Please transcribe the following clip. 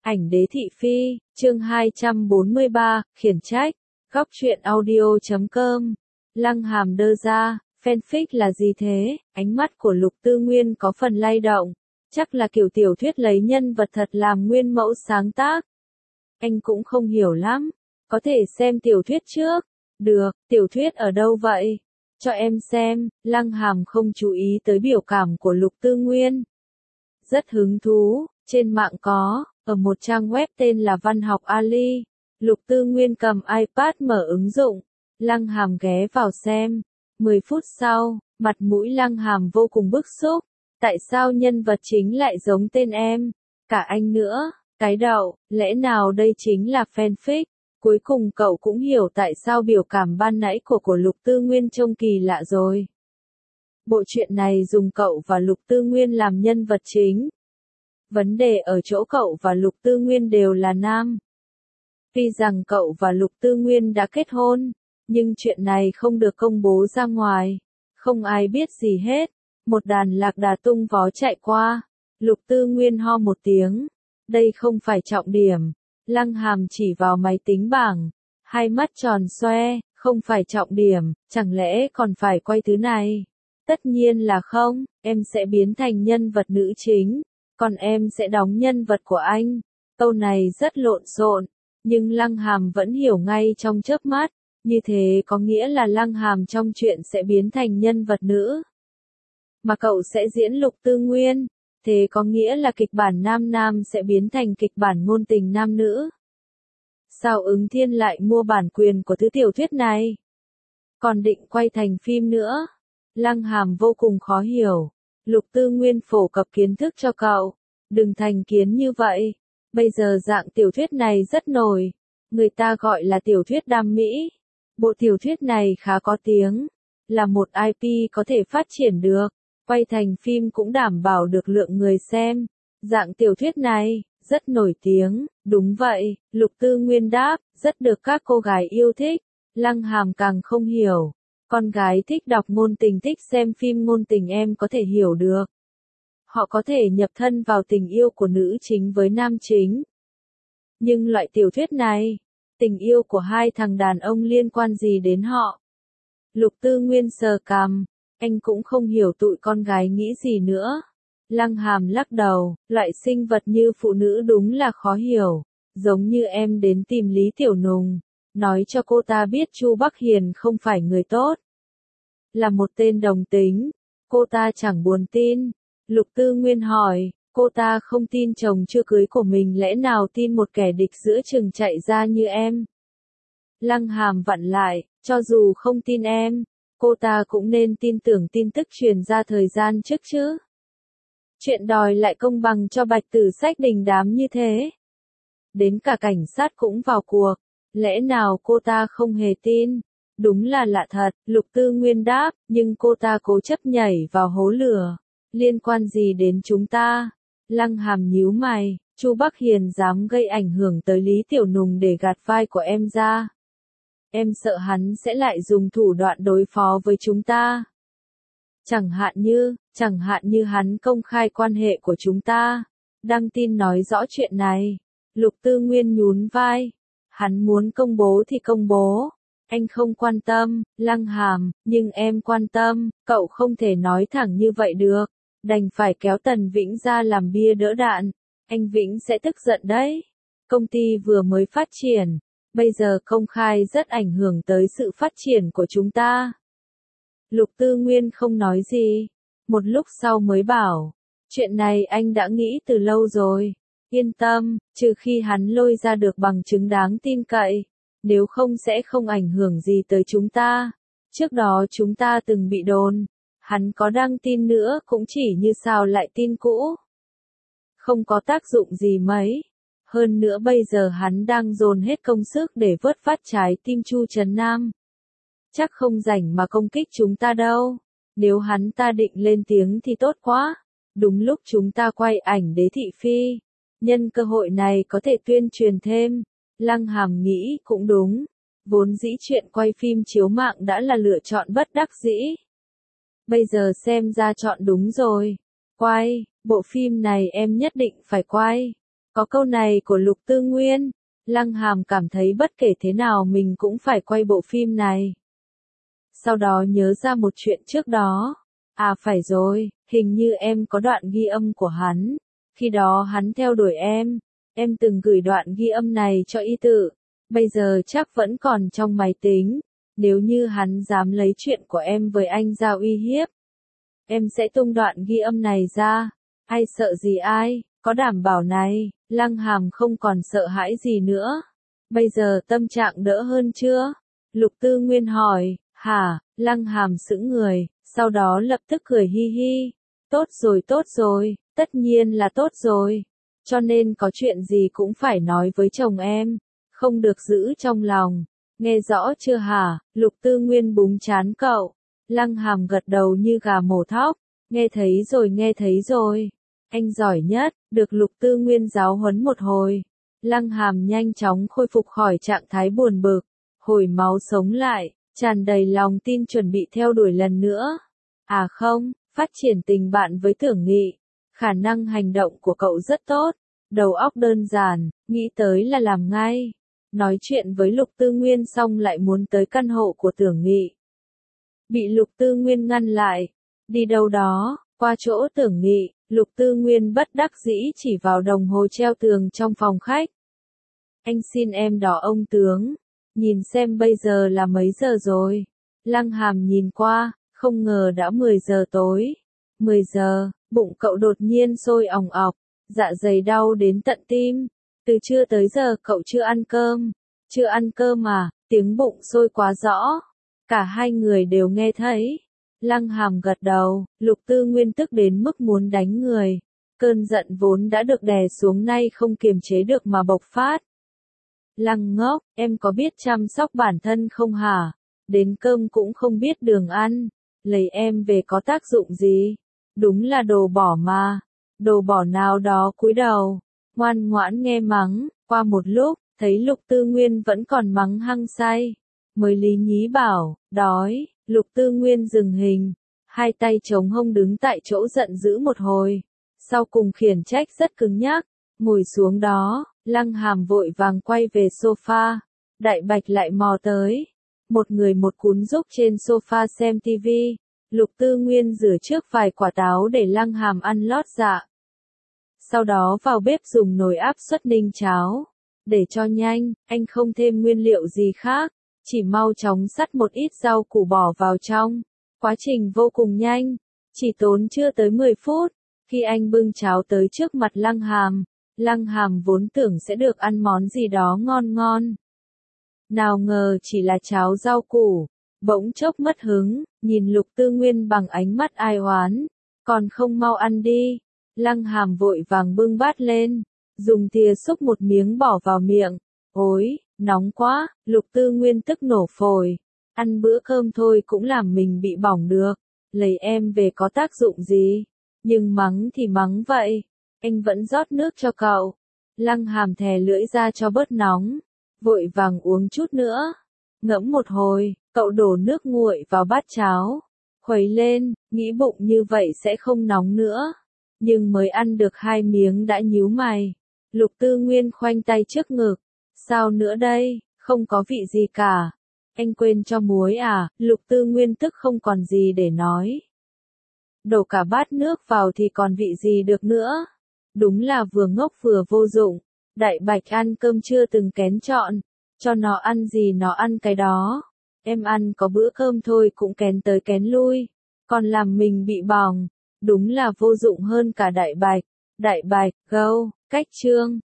Ảnh đế thị phi, chương 243, khiển trách, góc truyện audio.com, Lăng Hàm đơ ra, fanfic là gì thế? Ánh mắt của Lục Tư Nguyên có phần lay động, chắc là kiểu tiểu thuyết lấy nhân vật thật làm nguyên mẫu sáng tác. Anh cũng không hiểu lắm, có thể xem tiểu thuyết trước. Được, tiểu thuyết ở đâu vậy? Cho em xem. Lăng Hàm không chú ý tới biểu cảm của Lục Tư Nguyên. Rất hứng thú, trên mạng có, ở một trang web tên là Văn học Ali. Lục Tư Nguyên cầm iPad mở ứng dụng. Lăng Hàm ghé vào xem. 10 phút sau, mặt mũi Lăng Hàm vô cùng bức xúc. Tại sao nhân vật chính lại giống tên em? Cả anh nữa, cái đậu, lẽ nào đây chính là fanfic? Cuối cùng cậu cũng hiểu tại sao biểu cảm ban nãy của Lục Tư Nguyên trông kỳ lạ rồi. Bộ truyện này dùng cậu và Lục Tư Nguyên làm nhân vật chính. Vấn đề ở chỗ cậu và Lục Tư Nguyên đều là nam. Tuy rằng cậu và Lục Tư Nguyên đã kết hôn, nhưng chuyện này không được công bố ra ngoài. Không ai biết gì hết. Một đàn lạc đà tung vó chạy qua. Lục Tư Nguyên ho một tiếng. Đây không phải trọng điểm. Lăng Hàm chỉ vào máy tính bảng. Hai mắt tròn xoe, không phải trọng điểm, chẳng lẽ còn phải quay thứ này? Tất nhiên là không, em sẽ biến thành nhân vật nữ chính. Còn em sẽ đóng nhân vật của anh. Câu này rất lộn xộn, nhưng Lăng Hàm vẫn hiểu ngay trong chớp mắt. Như thế có nghĩa là Lăng Hàm trong chuyện sẽ biến thành nhân vật nữ. Mà cậu sẽ diễn Lục Tư Nguyên. Thế có nghĩa là kịch bản nam nam sẽ biến thành kịch bản ngôn tình nam nữ. Sao Ứng Thiên lại mua bản quyền của thứ tiểu thuyết này? Còn định quay thành phim nữa? Lăng Hàm vô cùng khó hiểu. Lục Tư Nguyên phổ cập kiến thức cho cậu. Đừng thành kiến như vậy. Bây giờ dạng tiểu thuyết này rất nổi. Người ta gọi là tiểu thuyết đam mỹ. Bộ tiểu thuyết này khá có tiếng. Là một IP có thể phát triển được. Quay thành phim cũng đảm bảo được lượng người xem. Dạng tiểu thuyết này, rất nổi tiếng. Đúng vậy, Lục Tư Nguyên đáp, rất được các cô gái yêu thích. Lăng Hàm càng không hiểu. Con gái thích đọc ngôn tình, thích xem phim ngôn tình, em có thể hiểu được. Họ có thể nhập thân vào tình yêu của nữ chính với nam chính. Nhưng loại tiểu thuyết này, tình yêu của hai thằng đàn ông liên quan gì đến họ? Lục Tư Nguyên sờ cằm. Anh cũng không hiểu tụi con gái nghĩ gì nữa. Lăng Hàm lắc đầu, loại sinh vật như phụ nữ đúng là khó hiểu. Giống như em đến tìm Lý Tiểu Nùng, nói cho cô ta biết Chu Bắc Hiền không phải người tốt. Là một tên đồng tính. Cô ta chẳng buồn tin. Lục Tư Nguyên hỏi, cô ta không tin chồng chưa cưới của mình, lẽ nào tin một kẻ địch giữa chừng chạy ra như em? Lăng Hàm vặn lại, cho dù không tin em, cô ta cũng nên tin tưởng tin tức truyền ra thời gian trước chứ. Chuyện đòi lại công bằng cho Bạch Tử Sách đình đám như thế. Đến cả cảnh sát cũng vào cuộc. Lẽ nào cô ta không hề tin? Đúng là lạ thật, Lục Tư Nguyên đáp, nhưng cô ta cố chấp nhảy vào hố lửa. Liên quan gì đến chúng ta? Lăng Hàm nhíu mày, Chu Bắc Hiền dám gây ảnh hưởng tới Lý Tiểu Nùng để gạt vai của em ra. Em sợ hắn sẽ lại dùng thủ đoạn đối phó với chúng ta. Chẳng hạn như hắn công khai quan hệ của chúng ta. Đăng tin nói rõ chuyện này. Lục Tư Nguyên nhún vai. Hắn muốn công bố thì công bố. Anh không quan tâm, Lăng Hàm, nhưng em quan tâm. Cậu không thể nói thẳng như vậy được. Đành phải kéo Tần Vĩnh ra làm bia đỡ đạn. Anh Vĩnh sẽ tức giận đấy. Công ty vừa mới phát triển. Bây giờ công khai rất ảnh hưởng tới sự phát triển của chúng ta. Lục Tư Nguyên không nói gì. Một lúc sau mới bảo. Chuyện này anh đã nghĩ từ lâu rồi. Yên tâm, trừ khi hắn lôi ra được bằng chứng đáng tin cậy. Nếu không sẽ không ảnh hưởng gì tới chúng ta. Trước đó chúng ta từng bị đồn. Hắn có đăng tin nữa cũng chỉ như sao lại tin cũ. Không có tác dụng gì mấy. Hơn nữa bây giờ hắn đang dồn hết công sức để vớt vát trái tim Chu Trấn Nam. Chắc không rảnh mà công kích chúng ta đâu. Nếu hắn ta định lên tiếng thì tốt quá. Đúng lúc chúng ta quay ảnh đế thị phi. Nhân cơ hội này có thể tuyên truyền thêm. Lăng Hàm nghĩ cũng đúng. Vốn dĩ chuyện quay phim chiếu mạng đã là lựa chọn bất đắc dĩ. Bây giờ xem ra chọn đúng rồi. Quay, bộ phim này em nhất định phải quay. Có câu này của Lục Tư Nguyên, Lăng Hàm cảm thấy bất kể thế nào mình cũng phải quay bộ phim này. Sau đó nhớ ra một chuyện trước đó. À phải rồi, hình như em có đoạn ghi âm của hắn. Khi đó hắn theo đuổi em từng gửi đoạn ghi âm này cho y tự. Bây giờ chắc vẫn còn trong máy tính. Nếu như hắn dám lấy chuyện của em với anh ra uy hiếp, em sẽ tung đoạn ghi âm này ra. Ai sợ gì ai, có đảm bảo này, Lăng Hàm không còn sợ hãi gì nữa. Bây giờ tâm trạng đỡ hơn chưa? Lục Tư Nguyên hỏi. Hả? Lăng Hàm sững người, sau đó lập tức cười hi hi. Tốt rồi, tất nhiên là tốt rồi. Cho nên có chuyện gì cũng phải nói với chồng em, không được giữ trong lòng. Nghe rõ chưa hả? Lục Tư Nguyên búng trán cậu. Lăng Hàm gật đầu như gà mổ thóc. Nghe thấy rồi. Anh giỏi nhất, được Lục Tư Nguyên giáo huấn một hồi. Lăng Hàm nhanh chóng khôi phục khỏi trạng thái buồn bực, hồi máu sống lại, tràn đầy lòng tin chuẩn bị theo đuổi lần nữa. À không, phát triển tình bạn với Tưởng Nghị. Khả năng hành động của cậu rất tốt, đầu óc đơn giản, nghĩ tới là làm ngay. Nói chuyện với Lục Tư Nguyên xong lại muốn tới căn hộ của Tưởng Nghị. Bị Lục Tư Nguyên ngăn lại. Đi đâu đó, qua chỗ Tưởng Nghị, Lục Tư Nguyên bất đắc dĩ chỉ vào đồng hồ treo tường trong phòng khách. Anh xin em đỏ ông tướng, nhìn xem bây giờ là mấy giờ rồi. Lăng Hàm nhìn qua, không ngờ đã 10 giờ tối. 10 giờ, bụng cậu đột nhiên sôi òng ọc, dạ dày đau đến tận tim. Từ trưa tới giờ cậu chưa ăn cơm. Chưa ăn cơm à? Tiếng bụng sôi quá rõ. Cả hai người đều nghe thấy. Lăng Hàm gật đầu, Lục Tư Nguyên tức đến mức muốn đánh người. Cơn giận vốn đã được đè xuống nay không kiềm chế được mà bộc phát. Lăng ngốc, em có biết chăm sóc bản thân không hả? Đến cơm cũng không biết đường ăn. Lấy em về có tác dụng gì? Đúng là đồ bỏ mà. Đồ bỏ nào đó cúi đầu. Ngoan ngoãn nghe mắng. Qua một lúc, thấy Lục Tư Nguyên vẫn còn mắng hăng say. Mới lý nhí bảo, đói. Lục Tư Nguyên dừng hình. Hai tay chống hông đứng tại chỗ giận dữ một hồi. Sau cùng khiển trách rất cứng nhắc. Ngồi xuống đó, Lăng Hàm vội vàng quay về sofa. Đại Bạch lại mò tới. Một người một cún giúp trên sofa xem tivi. Lục Tư Nguyên rửa trước vài quả táo để Lăng Hàm ăn lót dạ. Sau đó vào bếp dùng nồi áp suất ninh cháo. Để cho nhanh, anh không thêm nguyên liệu gì khác. Chỉ mau chóng sắt một ít rau củ bỏ vào trong. Quá trình vô cùng nhanh. Chỉ tốn chưa tới 10 phút. Khi anh bưng cháo tới trước mặt Lăng Hàm vốn tưởng sẽ được ăn món gì đó ngon ngon. Nào ngờ chỉ là cháo rau củ. Bỗng chốc mất hứng, nhìn Lục Tư Nguyên bằng ánh mắt ai oán. Còn không mau ăn đi. Lăng Hàm vội vàng bưng bát lên. Dùng thìa xúc một miếng bỏ vào miệng. Ôi, nóng quá, Lục Tư Nguyên tức nổ phổi. Ăn bữa cơm thôi cũng làm mình bị bỏng được. Lấy em về có tác dụng gì? Nhưng mắng thì mắng vậy. Anh vẫn rót nước cho cậu. Lăng Hàm thè lưỡi ra cho bớt nóng. Vội vàng uống chút nữa. Ngẫm một hồi, cậu đổ nước nguội vào bát cháo. Khuấy lên, nghĩ bụng như vậy sẽ không nóng nữa. Nhưng mới ăn được 2 miếng đã nhíu mày. Lục Tư Nguyên khoanh tay trước ngực. Sao nữa đây, không có vị gì cả. Anh quên cho muối à? Lục Tư Nguyên tức không còn gì để nói. Đổ cả bát nước vào thì còn vị gì được nữa. Đúng là vừa ngốc vừa vô dụng. Đại Bạch ăn cơm chưa từng kén chọn. Cho nó ăn gì nó ăn cái đó. Em ăn có bữa cơm thôi cũng kén tới kén lui. Còn làm mình bị bỏng. Đúng là vô dụng hơn cả Đại Bạch. Đại Bạch, go, cách chương.